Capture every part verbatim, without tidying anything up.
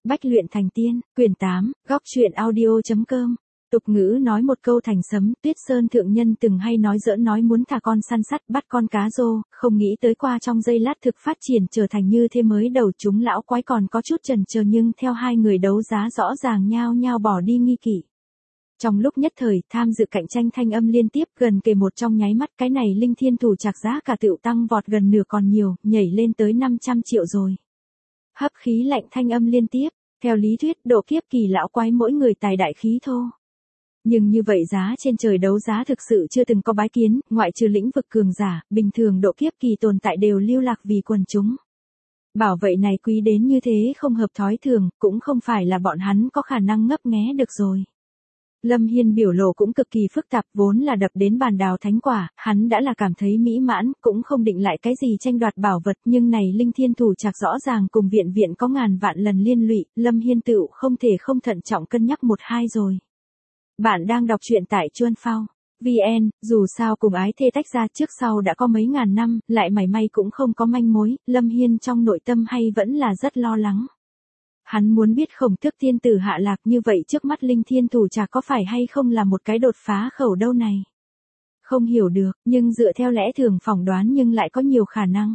Bách luyện thành tiên, quyển tám, góc truyện audio.com. Tục ngữ nói một câu thành sấm, Tuyết Sơn thượng nhân từng hay nói giỡn nói muốn thả con săn sắt bắt con cá rô, không nghĩ tới qua trong giây lát thực phát triển trở thành như thế mới đầu. Chúng lão quái còn có chút chần chờ nhưng theo hai người đấu giá rõ ràng nhao nhao bỏ đi nghi kỵ. Trong lúc nhất thời, tham dự cạnh tranh thanh âm liên tiếp, gần kề một trong nháy mắt cái này linh thiên thủ trạc giá cả tựu tăng vọt gần nửa còn nhiều, nhảy lên tới năm trăm triệu rồi. Hấp khí lạnh thanh âm liên tiếp, theo lý thuyết độ kiếp kỳ lão quái mỗi người tài đại khí thô. Nhưng như vậy giá trên trời đấu giá thực sự chưa từng có bái kiến, ngoại trừ lĩnh vực cường giả, bình thường độ kiếp kỳ tồn tại đều lưu lạc vì quần chúng. Bảo vậy này quý đến như thế không hợp thói thường, cũng không phải là bọn hắn có khả năng ngấp nghé được rồi. Lâm Hiên biểu lộ cũng cực kỳ phức tạp, vốn là đập đến bàn đào thánh quả, hắn đã là cảm thấy mỹ mãn, cũng không định lại cái gì tranh đoạt bảo vật, nhưng này linh thiên thủ trạc rõ ràng cùng viện viện có ngàn vạn lần liên lụy, Lâm Hiên tựu không thể không thận trọng cân nhắc một hai rồi. Bạn đang đọc truyện tại Chuan Phao vê en, dù sao cùng ái thê tách ra trước sau đã có mấy ngàn năm, lại mảy may cũng không có manh mối, Lâm Hiên trong nội tâm hay vẫn là rất lo lắng. Hắn muốn biết Khổng Tước tiên tử hạ lạc như vậy trước mắt linh thiên thủ trạc có phải hay không là một cái đột phá khẩu đâu này. Không hiểu được, nhưng dựa theo lẽ thường phỏng đoán nhưng lại có nhiều khả năng.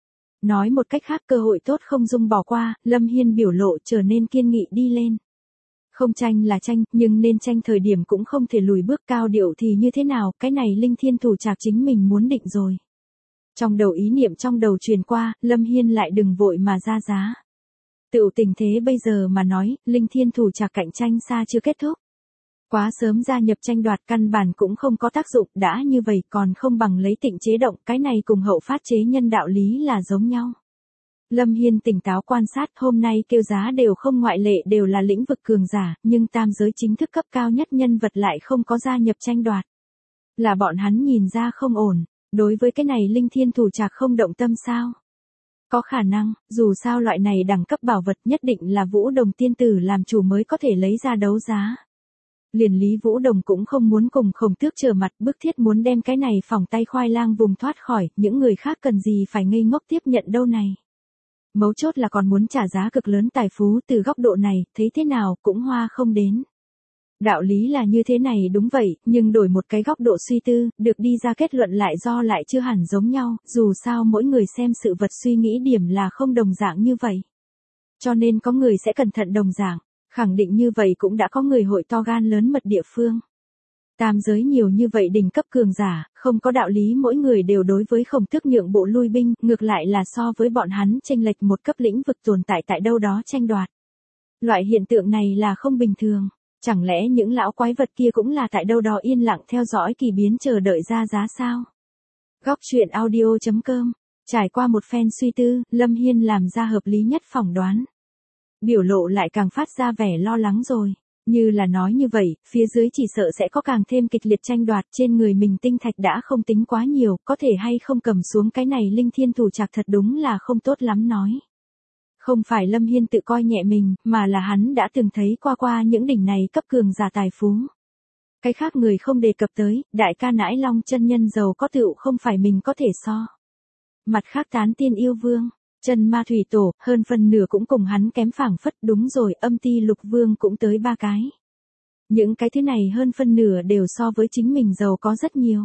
Nói một cách khác cơ hội tốt không dung bỏ qua, Lâm Hiên biểu lộ trở nên kiên nghị đi lên. Không tranh là tranh, nhưng nên tranh thời điểm cũng không thể lùi bước cao điệu thì như thế nào, cái này linh thiên thủ trạc chính mình muốn định rồi. Trong đầu ý niệm trong đầu truyền qua, Lâm Hiên lại đừng vội mà ra giá. Tựu tình thế bây giờ mà nói, linh thiên thủ trạc cạnh tranh xa chưa kết thúc. Quá sớm gia nhập tranh đoạt căn bản cũng không có tác dụng, đã như vậy còn không bằng lấy tịnh chế động, cái này cùng hậu phát chế nhân đạo lý là giống nhau. Lâm Hiên tỉnh táo quan sát, hôm nay kêu giá đều không ngoại lệ đều là lĩnh vực cường giả, nhưng tam giới chính thức cấp cao nhất nhân vật lại không có gia nhập tranh đoạt. Là bọn hắn nhìn ra không ổn, đối với cái này linh thiên thủ trạc không động tâm sao? Có khả năng, dù sao loại này đẳng cấp bảo vật nhất định là Vũ Đồng tiên tử làm chủ mới có thể lấy ra đấu giá. Liền Lý Vũ Đồng cũng không muốn cùng Khổng Tước trở mặt, bức thiết muốn đem cái này phỏng tay khoai lang vùng thoát khỏi, những người khác cần gì phải ngây ngốc tiếp nhận đâu này. Mấu chốt là còn muốn trả giá cực lớn tài phú, từ góc độ này, thấy thế nào cũng hoa không đến. Đạo lý là như thế này đúng vậy, nhưng đổi một cái góc độ suy tư, được đi ra kết luận lại do lại chưa hẳn giống nhau, dù sao mỗi người xem sự vật suy nghĩ điểm là không đồng dạng như vậy. Cho nên có người sẽ cẩn thận đồng dạng, khẳng định như vậy cũng đã có người hội to gan lớn mật địa phương. Tam giới nhiều như vậy đỉnh cấp cường giả, không có đạo lý mỗi người đều đối với Khổng Tước nhượng bộ lui binh, ngược lại là so với bọn hắn chênh lệch một cấp lĩnh vực tồn tại tại đâu đó tranh đoạt. Loại hiện tượng này là không bình thường. Chẳng lẽ những lão quái vật kia cũng là tại đâu đó yên lặng theo dõi kỳ biến chờ đợi ra giá sao? Góc truyện audio.com. Trải qua một phen suy tư, Lâm Hiên làm ra hợp lý nhất phỏng đoán. Biểu lộ lại càng phát ra vẻ lo lắng rồi. Như là nói như vậy, phía dưới chỉ sợ sẽ có càng thêm kịch liệt tranh đoạt, trên người mình tinh thạch đã không tính quá nhiều, có thể hay không cầm xuống cái này linh thiên thủ trạc thật đúng là không tốt lắm nói. Không phải Lâm Hiên tự coi nhẹ mình, mà là hắn đã từng thấy qua qua những đỉnh này cấp cường giả tài phú. Cái khác người không đề cập tới, đại ca Nãi Long chân nhân giàu có tựu không phải mình có thể so. Mặt khác tán tiên yêu vương, Chân Ma Thủy Tổ, hơn phần nửa cũng cùng hắn kém phảng phất, đúng rồi, âm ti lục vương cũng tới ba cái. Những cái thứ này hơn phân nửa đều so với chính mình giàu có rất nhiều.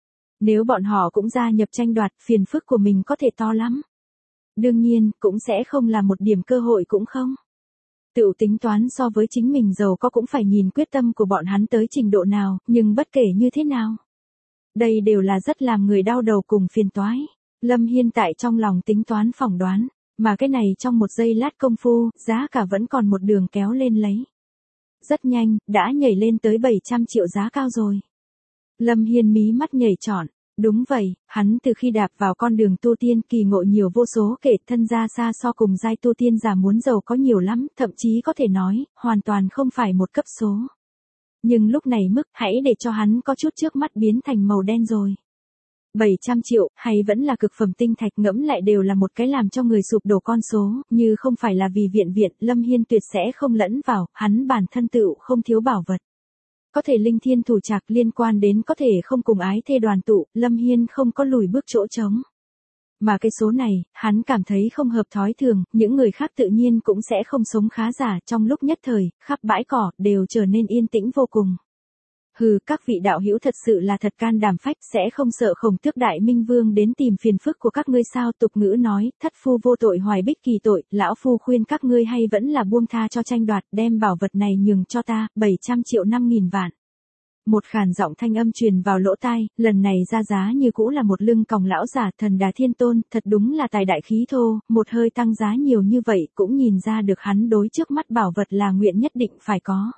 Nếu bọn họ cũng gia nhập tranh đoạt, phiền phức của mình có thể to lắm. Đương nhiên, cũng sẽ không là một điểm cơ hội cũng không. Tự tính toán so với chính mình giàu có cũng phải nhìn quyết tâm của bọn hắn tới trình độ nào, nhưng bất kể như thế nào. Đây đều là rất làm người đau đầu cùng phiền toái. Lâm Hiên tại trong lòng tính toán phỏng đoán, mà cái này trong một giây lát công phu, giá cả vẫn còn một đường kéo lên lấy. Rất nhanh, đã nhảy lên tới bảy trăm triệu giá cao rồi. Lâm Hiên mí mắt nhảy trọn. Đúng vậy, hắn từ khi đạp vào con đường tu tiên kỳ ngộ nhiều vô số kể, thân ra xa so cùng giai tu tiên giả muốn giàu có nhiều lắm, thậm chí có thể nói, hoàn toàn không phải một cấp số. Nhưng lúc này mức, hãy để cho hắn có chút trước mắt biến thành màu đen rồi. bảy trăm triệu, hay vẫn là cực phẩm tinh thạch, ngẫm lại đều là một cái làm cho người sụp đổ con số, như không phải là vì viện viện, Lâm Hiên tuyệt sẽ không lẫn vào, hắn bản thân tựu không thiếu bảo vật. Có thể linh thiên thủ trạc liên quan đến có thể không cùng ái thê đoàn tụ, Lâm Hiên không có lùi bước chỗ trống. Mà cái số này, hắn cảm thấy không hợp thói thường, những người khác tự nhiên cũng sẽ không sống khá giả, trong lúc nhất thời, khắp bãi cỏ, đều trở nên yên tĩnh vô cùng. Hừ, các vị đạo hữu thật sự là thật can đảm phách, sẽ không sợ Khổng Tước Đại Minh Vương đến tìm phiền phức của các ngươi sao? Tục ngữ nói, thất phu vô tội hoài bích kỳ tội, lão phu khuyên các ngươi hay vẫn là buông tha cho tranh đoạt, đem bảo vật này nhường cho ta, bảy trăm triệu năm nghìn vạn. Một khàn giọng thanh âm truyền vào lỗ tai, lần này ra giá như cũ là một lưng còng lão giả Thần Đà Thiên Tôn, thật đúng là tài đại khí thô, một hơi tăng giá nhiều như vậy cũng nhìn ra được hắn đối trước mắt bảo vật là nguyện nhất định phải có.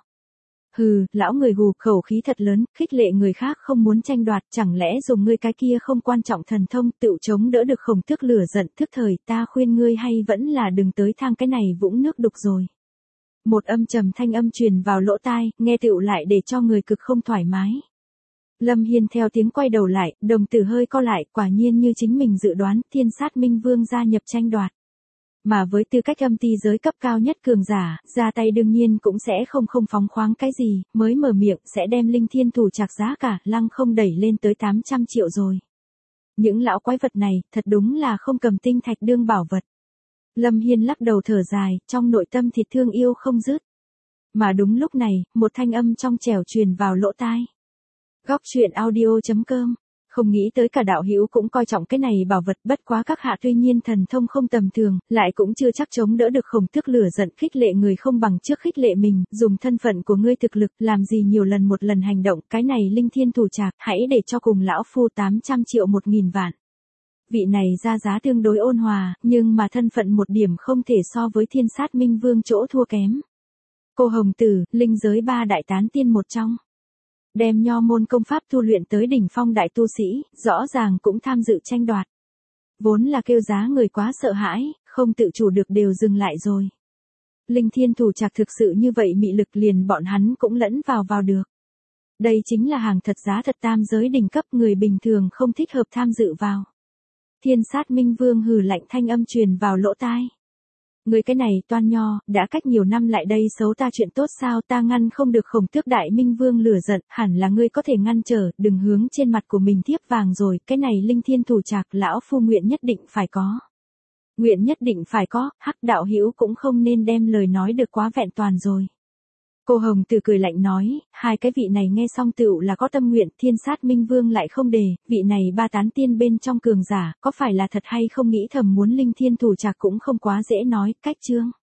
Hừ, lão người gù, khẩu khí thật lớn, khích lệ người khác không muốn tranh đoạt, chẳng lẽ dùng ngươi cái kia không quan trọng thần thông tự chống đỡ được Khổng Tước lửa giận, thức thời, ta khuyên ngươi hay vẫn là đừng tới thang cái này vũng nước đục rồi. Một âm trầm thanh âm truyền vào lỗ tai, nghe tựu lại để cho người cực không thoải mái. Lâm Hiên theo tiếng quay đầu lại, đồng tử hơi co lại, quả nhiên như chính mình dự đoán, Thiên Sát Minh Vương gia nhập tranh đoạt. Mà với tư cách âm ti giới cấp cao nhất cường giả, ra tay đương nhiên cũng sẽ không không phóng khoáng cái gì, mới mở miệng sẽ đem linh thiên thủ trạc giá cả, lăng không đẩy lên tới tám trăm triệu rồi. Những lão quái vật này, thật đúng là không cầm tinh thạch đương bảo vật. Lâm Hiên lắc đầu thở dài, trong nội tâm thịt thương yêu không dứt. Mà đúng lúc này, một thanh âm trong trẻo truyền vào lỗ tai. Góc truyện audio chấm com. Không nghĩ tới cả đạo hữu cũng coi trọng cái này bảo vật, bất quá các hạ tuy nhiên thần thông không tầm thường, lại cũng chưa chắc chống đỡ được Khổng Tước lửa giận, khích lệ người không bằng trước khích lệ mình, dùng thân phận của ngươi thực lực, làm gì nhiều lần một lần hành động, cái này linh thiên thủ trạc, hãy để cho cùng lão phu tám trăm triệu một nghìn vạn. Vị này ra giá tương đối ôn hòa, nhưng mà thân phận một điểm không thể so với Thiên Sát Minh Vương chỗ thua kém. Cô Hồng Tử, linh giới ba đại tán tiên một trong. Đem nho môn công pháp tu luyện tới đỉnh phong đại tu sĩ, rõ ràng cũng tham dự tranh đoạt. Vốn là kêu giá người quá sợ hãi, không tự chủ được đều dừng lại rồi. Linh thiên thủ trạc thực sự như vậy mị lực liền bọn hắn cũng lẫn vào vào được. Đây chính là hàng thật giá thật tam giới đỉnh cấp, người bình thường không thích hợp tham dự vào. Thiên Sát Minh Vương hừ lạnh thanh âm truyền vào lỗ tai. Người cái này toan nho, đã cách nhiều năm lại đây xấu ta chuyện tốt sao, ta ngăn không được Khổng Tước Đại Minh Vương lửa giận, hẳn là ngươi có thể ngăn trở, đừng hướng trên mặt của mình thiếp vàng rồi, cái này linh thiên thủ trạc lão phu nguyện nhất định phải có. Nguyện nhất định phải có, hắc đạo hữu cũng không nên đem lời nói được quá vẹn toàn rồi. Cô Hồng Tử cười lạnh nói, hai cái vị này nghe xong tựu là có tâm nguyện, Thiên Sát Minh Vương lại không đề, vị này ba tán tiên bên trong cường giả, có phải là thật hay không nghĩ thầm muốn linh thiên thủ trạc cũng không quá dễ nói, cách chương.